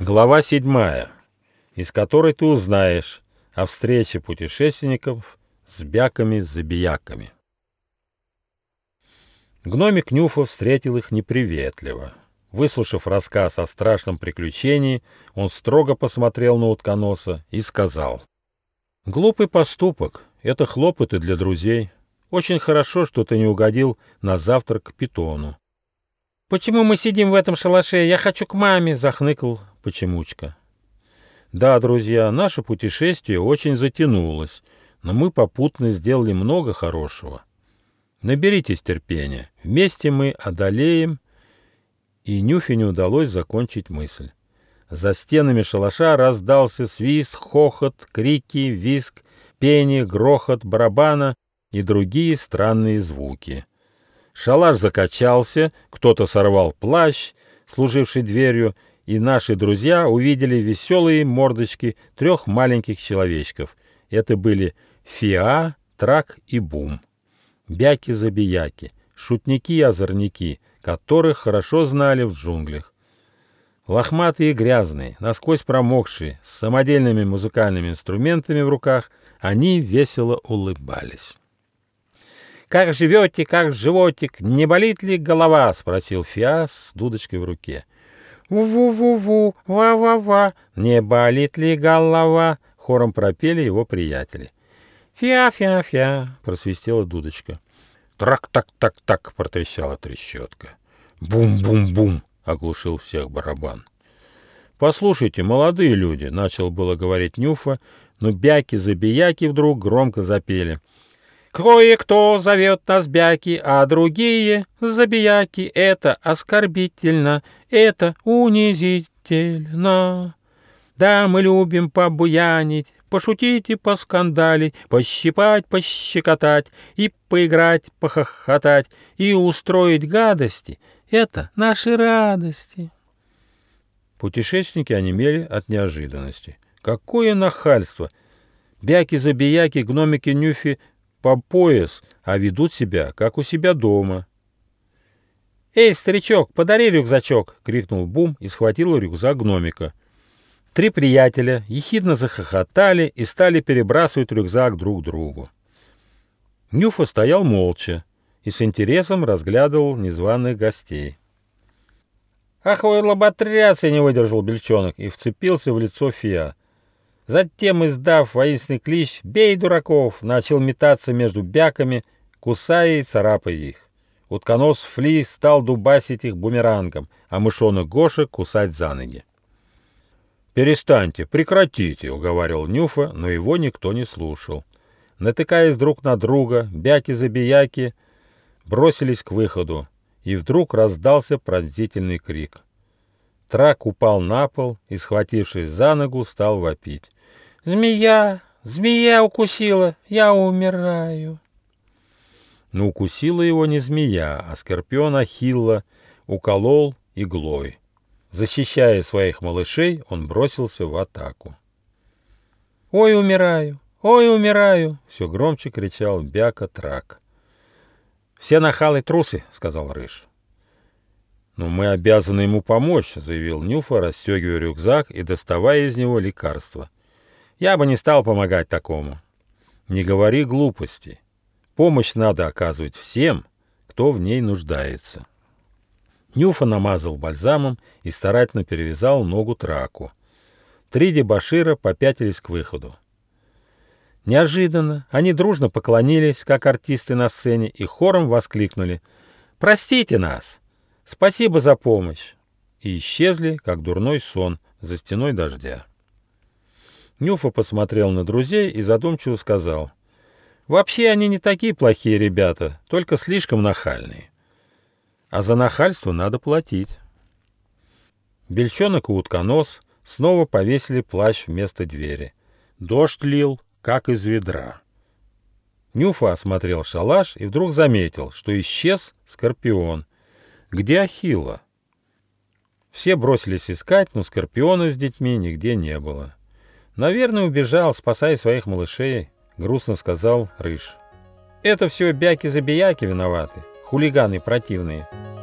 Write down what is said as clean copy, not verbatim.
Глава 7, из которой ты узнаешь о встрече путешественников с бяками-забияками. Гномик Нюфа встретил их неприветливо. Выслушав рассказ о страшном приключении, он строго посмотрел на утконоса и сказал: «Глупый поступок, это хлопоты для друзей. Очень хорошо, что ты не угодил на завтрак к питону». «Почему мы сидим в этом шалаше? Я хочу к маме!» — захныкал Почемучка. «Да, друзья, наше путешествие очень затянулось, но мы попутно сделали много хорошего. Наберитесь терпения, вместе мы одолеем». И Нюфе не удалось закончить мысль. За стенами шалаша раздался свист, хохот, крики, визг, пение, грохот барабана и другие странные звуки. Шалаш закачался, кто-то сорвал плащ, служивший дверью, и наши друзья увидели веселые мордочки 3 маленьких человечков. Это были Фиа, Трак и Бум. Бяки-забияки, шутники и озорники, которых хорошо знали в джунглях. Лохматые и грязные, насквозь промокшие, с самодельными музыкальными инструментами в руках, они весело улыбались. «Как живете, как животик, не болит ли голова?» — спросил Фиа с дудочкой в руке. «Ву-ву-ву-ву, ва-ва-ва, не болит ли голова?» — хором пропели его приятели. «Фя-фя-фя», — просвистела дудочка. «Трак-так-так-так», — протрещала трещотка. «Бум-бум-бум», — оглушил всех барабан. «Послушайте, молодые люди», — начал было говорить Нюфа, но бяки-забияки вдруг громко запели. «Кое-кто зовет нас бяки, а другие забияки. Это оскорбительно, это унизительно. Да, мы любим побуянить, пошутить и поскандалить, пощипать, пощекотать и поиграть, похохотать и устроить гадости. Это наши радости». Путешественники онемели от неожиданности. Какое нахальство! Бяки-забияки, гномики Нюфи по пояс, а ведут себя, как у себя дома. «Эй, старичок, подари рюкзачок!» — крикнул Бум и схватил рюкзак гномика. 3 приятеля ехидно захохотали и стали перебрасывать рюкзак друг другу. Нюфа стоял молча и с интересом разглядывал незваных гостей. «Ах вы лоботрясы!» — не выдержал Бельчонок и вцепился в лицо Фиа. Затем, издав воинственный клич «Бей, дураков!», начал метаться между бяками, кусая и царапая их. Утконос Фли стал дубасить их бумерангом, а мышонок Гоша кусать за ноги. «Перестаньте, прекратите!» — уговаривал Нюфа, но его никто не слушал. Натыкаясь друг на друга, бяки-забияки бросились к выходу, и вдруг раздался пронзительный крик. Трак упал на пол и, схватившись за ногу, стал вопить. «Змея! Змея укусила! Я умираю!» Но укусила его не змея, а скорпион Ахилла уколол иглой. Защищая своих малышей, он бросился в атаку. «Ой, умираю! Ой, умираю!» — все громче кричал Бяка-Трак. «Все нахалы трусы!» — сказал Рыж. «Но мы обязаны ему помочь», — заявил Нюфа, расстегивая рюкзак и доставая из него лекарства. «Я бы не стал помогать такому». «Не говори глупостей. Помощь надо оказывать всем, кто в ней нуждается». Нюфа намазал бальзамом и старательно перевязал ногу Траку. 3 дебошира попятились к выходу. Неожиданно они дружно поклонились, как артисты на сцене, и хором воскликнули: «Простите нас! Спасибо за помощь!» И исчезли, как дурной сон, за стеной дождя. Нюфа посмотрел на друзей и задумчиво сказал: «Вообще они не такие плохие ребята, только слишком нахальные. А за нахальство надо платить». Бельчонок и Утконос снова повесили плащ вместо двери. Дождь лил, как из ведра. Нюфа осмотрел шалаш и вдруг заметил, что исчез скорпион. «Где Ахилла?» Все бросились искать, но скорпиона с детьми нигде не было. «Наверное, убежал, спасая своих малышей», — грустно сказал Рыж. «Это все бяки-забияки виноваты, хулиганы противные».